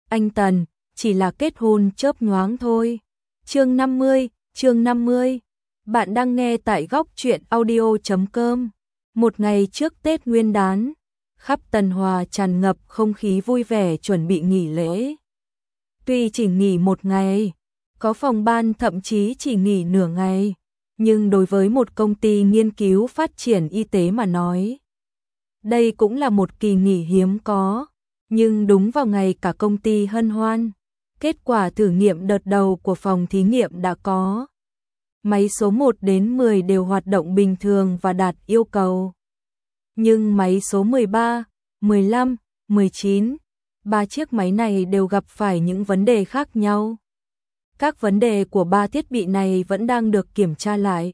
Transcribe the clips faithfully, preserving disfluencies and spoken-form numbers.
anh Tần, chỉ là kết hôn chớp nhoáng thôi. Chương năm mươi, chương năm mươi. Bạn đang nghe tại góc truyện audio chấm com. Một ngày trước Tết Nguyên đán, khắp Tần Hòa tràn ngập không khí vui vẻ chuẩn bị nghỉ lễ. Tuy chỉ nghỉ một ngày, có phòng ban thậm chí chỉ nghỉ nửa ngày, nhưng đối với một công ty nghiên cứu phát triển y tế mà nói, đây cũng là một kỳ nghỉ hiếm có. Nhưng đúng vào ngày cả công ty hân hoan, kết quả thử nghiệm đợt đầu của phòng thí nghiệm đã có. Máy số một đến mười đều hoạt động bình thường và đạt yêu cầu. Nhưng máy số mười ba, mười lăm, mười chín, ba chiếc máy này đều gặp phải những vấn đề khác nhau. Các vấn đề của ba thiết bị này vẫn đang được kiểm tra lại.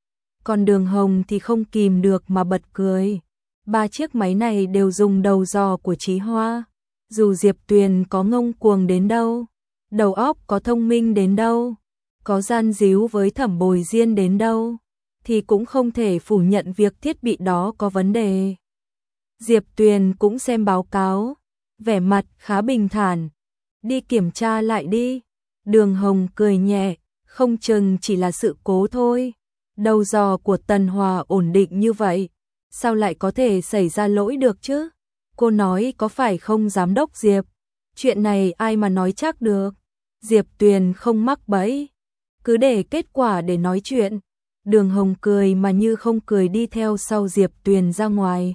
Còn Đường Hồng thì không kìm được mà bật cười. Ba chiếc máy này đều dùng đầu dò của Chí Hoa. Dù Diệp Tuyền có ngông cuồng đến đâu, đầu óc có thông minh đến đâu, có gian díu với Thẩm Bồi Diên đến đâu, thì cũng không thể phủ nhận việc thiết bị đó có vấn đề. Diệp Tuyền cũng xem báo cáo, vẻ mặt khá bình thản. Đi kiểm tra lại đi. Đường Hồng cười nhẹ, không chừng chỉ là sự cố thôi. Đầu dò của Tần Hòa ổn định như vậy, sao lại có thể xảy ra lỗi được chứ? Cô nói có phải không giám đốc Diệp? Chuyện này ai mà nói chắc được. Diệp Tuyền không mắc bẫy, cứ để kết quả để nói chuyện. Đường Hồng cười mà như không cười đi theo sau Diệp Tuyền ra ngoài.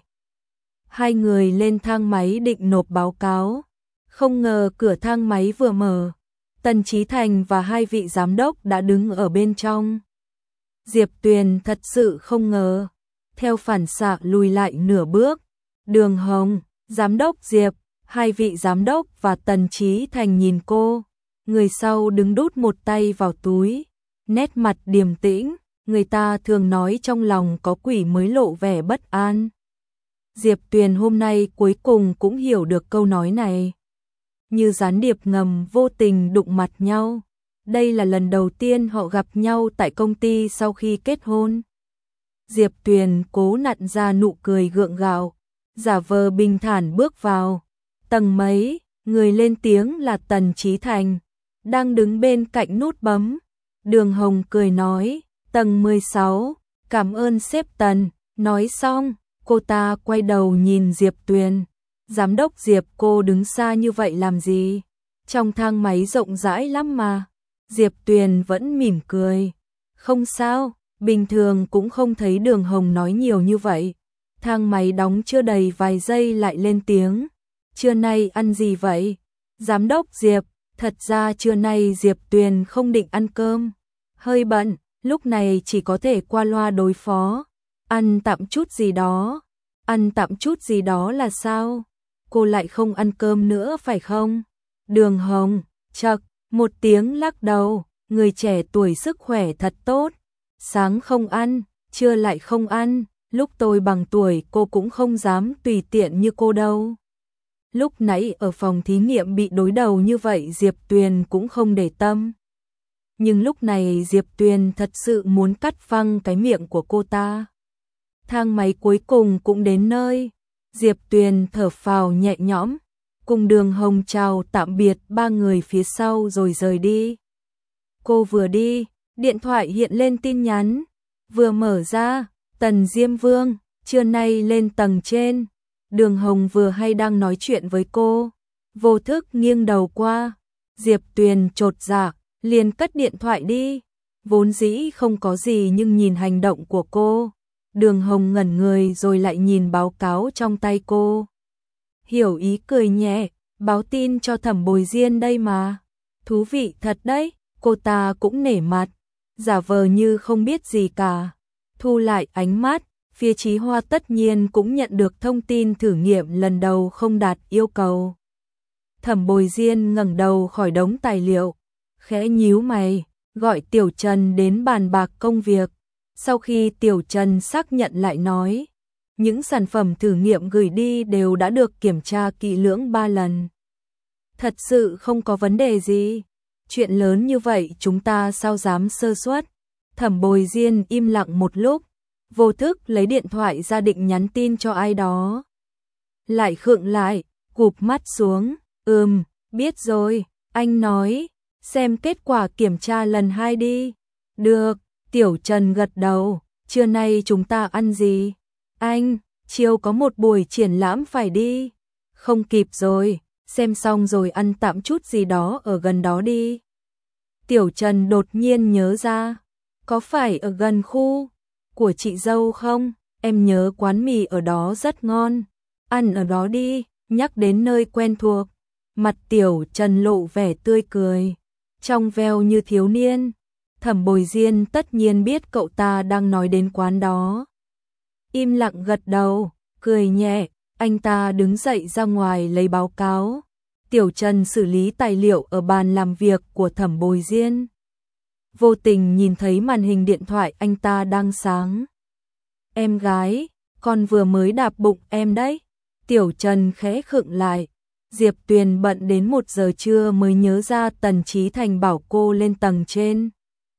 Hai người lên thang máy định nộp báo cáo. Không ngờ cửa thang máy vừa mở, Tần Chí Thành và hai vị giám đốc đã đứng ở bên trong. Diệp Tuyền thật sự không ngờ, theo phản xạ lùi lại nửa bước. Đường Hồng, giám đốc Diệp, hai vị giám đốc và Tần Chí Thành nhìn cô. Người sau đứng đút một tay vào túi, nét mặt điềm tĩnh. Người ta thường nói trong lòng có quỷ mới lộ vẻ bất an. Diệp Tuyền hôm nay cuối cùng cũng hiểu được câu nói này. Như gián điệp ngầm vô tình đụng mặt nhau. Đây là lần đầu tiên họ gặp nhau tại công ty sau khi kết hôn. Diệp Tuyền cố nặn ra nụ cười gượng gạo, giả vờ bình thản bước vào. Tầng mấy, người lên tiếng là Tần Chí Thành, đang đứng bên cạnh nút bấm. Đường Hồng cười nói, tầng mười sáu, cảm ơn sếp Tần. Nói xong, cô ta quay đầu nhìn Diệp Tuyền. Giám đốc Diệp, cô đứng xa như vậy làm gì? Trong thang máy rộng rãi lắm mà. Diệp Tuyền vẫn mỉm cười. Không sao, bình thường cũng không thấy Đường Hồng nói nhiều như vậy. Thang máy đóng chưa đầy vài giây lại lên tiếng. Trưa nay ăn gì vậy? Giám đốc Diệp, thật ra trưa nay Diệp Tuyền không định ăn cơm. Hơi bận, lúc này chỉ có thể qua loa đối phó. Ăn tạm chút gì đó. Ăn tạm chút gì đó là sao? Cô lại không ăn cơm nữa phải không? Đường Hồng, chậc, một tiếng lắc đầu. Người trẻ tuổi sức khỏe thật tốt. Sáng không ăn, trưa lại không ăn. Lúc tôi bằng tuổi cô cũng không dám tùy tiện như cô đâu. Lúc nãy ở phòng thí nghiệm bị đối đầu như vậy Diệp Tuyền cũng không để tâm. Nhưng lúc này Diệp Tuyền thật sự muốn cắt phăng cái miệng của cô ta. Thang máy cuối cùng cũng đến nơi. Diệp Tuyền thở phào nhẹ nhõm, cùng Đường Hồng chào tạm biệt ba người phía sau rồi rời đi. Cô vừa đi, điện thoại hiện lên tin nhắn. Vừa mở ra, Tần Diêm Vương, trưa nay lên tầng trên. Đường Hồng vừa hay đang nói chuyện với cô, vô thức nghiêng đầu qua. Diệp Tuyền chột dạ, liền cất điện thoại đi. Vốn dĩ không có gì nhưng nhìn hành động của cô, Đường Hồng ngẩn người rồi lại nhìn báo cáo trong tay cô. Hiểu ý cười nhẹ, báo tin cho Thẩm Bồi Diên đây mà. Thú vị thật đấy, cô ta cũng nể mặt, giả vờ như không biết gì cả. Thu lại ánh mắt, phía Chí Hoa tất nhiên cũng nhận được thông tin thử nghiệm lần đầu không đạt yêu cầu. Thẩm Bồi Diên ngẩng đầu khỏi đống tài liệu, khẽ nhíu mày, gọi Tiểu Trần đến bàn bạc công việc. Sau khi Tiểu Trần xác nhận lại nói, những sản phẩm thử nghiệm gửi đi đều đã được kiểm tra kỹ lưỡng ba lần. Thật sự không có vấn đề gì. Chuyện lớn như vậy chúng ta sao dám sơ suất. Thẩm Bồi Diên im lặng một lúc, vô thức lấy điện thoại ra định nhắn tin cho ai đó. Lại khựng lại, cụp mắt xuống, ừm, Biết rồi, anh nói, xem kết quả kiểm tra lần hai đi. Được, Tiểu Trần gật đầu, trưa nay chúng ta ăn gì? Anh, chiều có một buổi triển lãm phải đi. Không kịp rồi, xem xong rồi ăn tạm chút gì đó ở gần đó đi. Tiểu Trần đột nhiên nhớ ra, có phải ở gần khu của chị dâu không? Em nhớ quán mì ở đó rất ngon, ăn ở đó đi. Nhắc đến nơi quen thuộc, mặt Tiểu Trần lộ vẻ tươi cười, trong veo như thiếu niên. Thẩm Bồi Diên tất nhiên biết cậu ta đang nói đến quán đó. Im lặng gật đầu, cười nhẹ, anh ta đứng dậy ra ngoài lấy báo cáo. Tiểu Trần xử lý tài liệu ở bàn làm việc của Thẩm Bồi Diên. Vô tình nhìn thấy màn hình điện thoại anh ta đang sáng. Em gái, con vừa mới đạp bụng em đấy. Tiểu Trần khẽ khựng lại. Diệp Tuyền bận đến một giờ trưa mới nhớ ra Tần Chí Thành bảo cô lên tầng trên.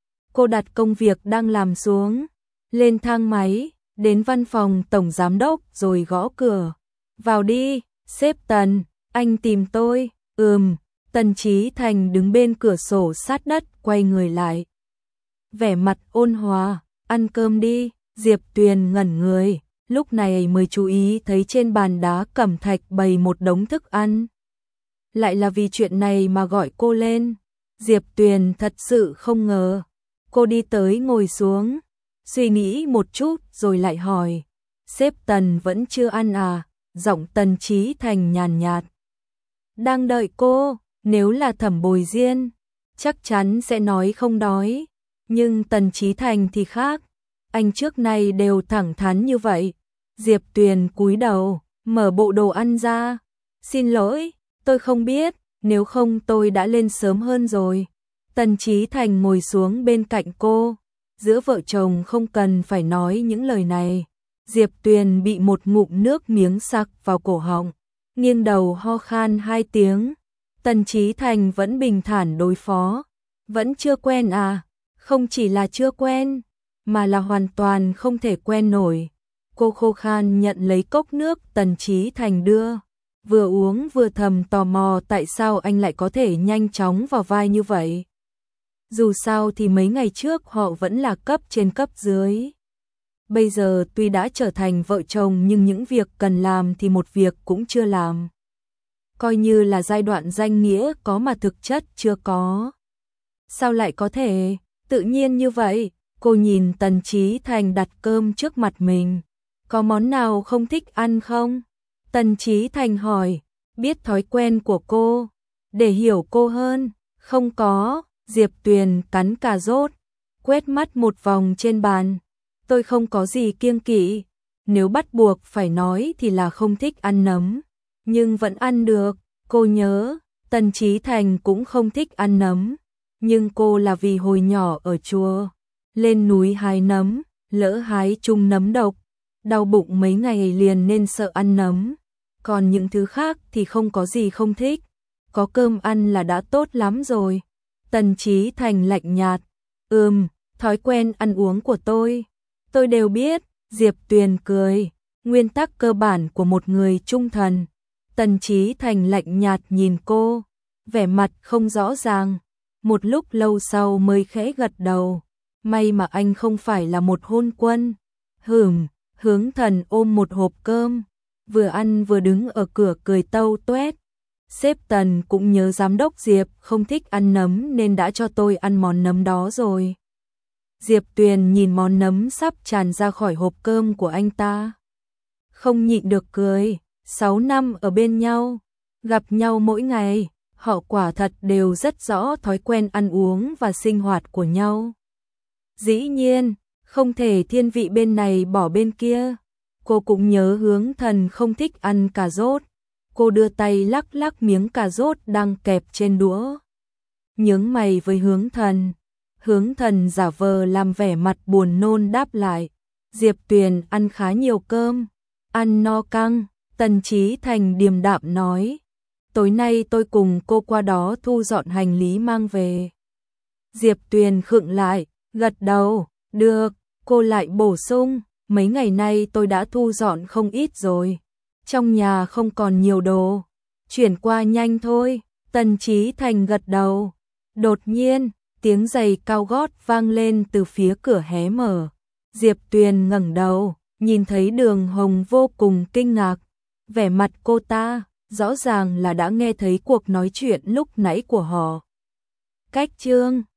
Cô đặt công việc đang làm xuống, lên thang máy, đến văn phòng tổng giám đốc rồi gõ cửa. Vào đi, sếp Tần, anh tìm tôi. Ừm, Tần Chí Thành đứng bên cửa sổ sát đất quay người lại. Vẻ mặt ôn hòa, ăn cơm đi. Diệp Tuyền ngẩn người, lúc này mới chú ý thấy trên bàn đá cẩm thạch bày một đống thức ăn. Lại là vì chuyện này mà gọi cô lên. Diệp Tuyền thật sự không ngờ. Cô đi tới ngồi xuống, suy nghĩ một chút rồi lại hỏi. Sếp Tần vẫn chưa ăn à? Giọng Tần Chí Thành nhàn nhạt. Đang đợi cô, nếu là Thẩm Bồi Diên, chắc chắn sẽ nói không đói. Nhưng Tần Chí Thành thì khác, anh trước nay đều thẳng thắn như vậy. Diệp Tuyền cúi đầu, mở bộ đồ ăn ra. Xin lỗi, tôi không biết, nếu không tôi đã lên sớm hơn rồi. Tần Chí Thành ngồi xuống bên cạnh cô. Giữa vợ chồng không cần phải nói những lời này. Diệp Tuyền bị một ngụm nước miếng sặc vào cổ họng, nghiêng đầu ho khan hai tiếng. Tần Chí Thành vẫn bình thản đối phó. Vẫn chưa quen à? Không chỉ là chưa quen, mà là hoàn toàn không thể quen nổi. Cô khô khan nhận lấy cốc nước Tần Chí Thành đưa, vừa uống vừa thầm tò mò tại sao anh lại có thể nhanh chóng vào vai như vậy. Dù sao thì mấy ngày trước họ vẫn là cấp trên cấp dưới. Bây giờ tuy đã trở thành vợ chồng nhưng những việc cần làm thì một việc cũng chưa làm. Coi như là giai đoạn danh nghĩa có mà thực chất chưa có. Sao lại có thể tự nhiên như vậy? Cô nhìn Tần Chí Thành đặt cơm trước mặt mình. Có món nào không thích ăn không? Tần Chí Thành hỏi, biết thói quen của cô, để hiểu cô hơn. Không có. Diệp Tuyền cắn cà rốt, quét mắt một vòng trên bàn. Tôi không có gì kiêng kỵ, nếu bắt buộc phải nói thì là không thích ăn nấm, nhưng vẫn ăn được. Cô nhớ, Tần Chí Thành cũng không thích ăn nấm, nhưng cô là vì hồi nhỏ ở chùa, lên núi hái nấm, lỡ hái chung nấm độc, đau bụng mấy ngày liền nên sợ ăn nấm. Còn những thứ khác thì không có gì không thích, có cơm ăn là đã tốt lắm rồi. Tần Chí Thành lạnh nhạt, ừm, thói quen ăn uống của tôi, tôi đều biết. Diệp Tuyền cười, nguyên tắc cơ bản của một người trung thần. Tần Chí Thành lạnh nhạt nhìn cô, vẻ mặt không rõ ràng, một lúc lâu sau mới khẽ gật đầu. May mà anh không phải là một hôn quân. Hửm, Hướng Thần ôm một hộp cơm, vừa ăn vừa đứng ở cửa cười tâu tuét. Sếp Tần cũng nhớ giám đốc Diệp không thích ăn nấm nên đã cho tôi ăn món nấm đó rồi. Diệp Tuyền nhìn món nấm sắp tràn ra khỏi hộp cơm của anh ta, không nhịn được cười. Sáu năm ở bên nhau, gặp nhau mỗi ngày, họ quả thật đều rất rõ thói quen ăn uống và sinh hoạt của nhau. Dĩ nhiên, không thể thiên vị bên này bỏ bên kia. Cô cũng nhớ Hướng Thần không thích ăn cà rốt. Cô đưa tay lắc lắc miếng cà rốt đang kẹp trên đũa, nhướng mày với Hướng Thần. Hướng Thần giả vờ làm vẻ mặt buồn nôn đáp lại, Diệp Tuyền ăn khá nhiều cơm, ăn no căng. Tần Chí Thành điềm đạm nói, tối nay tôi cùng cô qua đó thu dọn hành lý mang về. Diệp Tuyền khựng lại, gật đầu, được. Cô lại bổ sung, mấy ngày nay tôi đã thu dọn không ít rồi, trong nhà không còn nhiều đồ, chuyển qua nhanh thôi. Tần Chí Thành gật đầu. Đột nhiên, tiếng giày cao gót vang lên từ phía cửa hé mở. Diệp Tuyền ngẩng đầu, nhìn thấy Đường Hồng vô cùng kinh ngạc. Vẻ mặt cô ta, rõ ràng là đã nghe thấy cuộc nói chuyện lúc nãy của họ. Cách Trương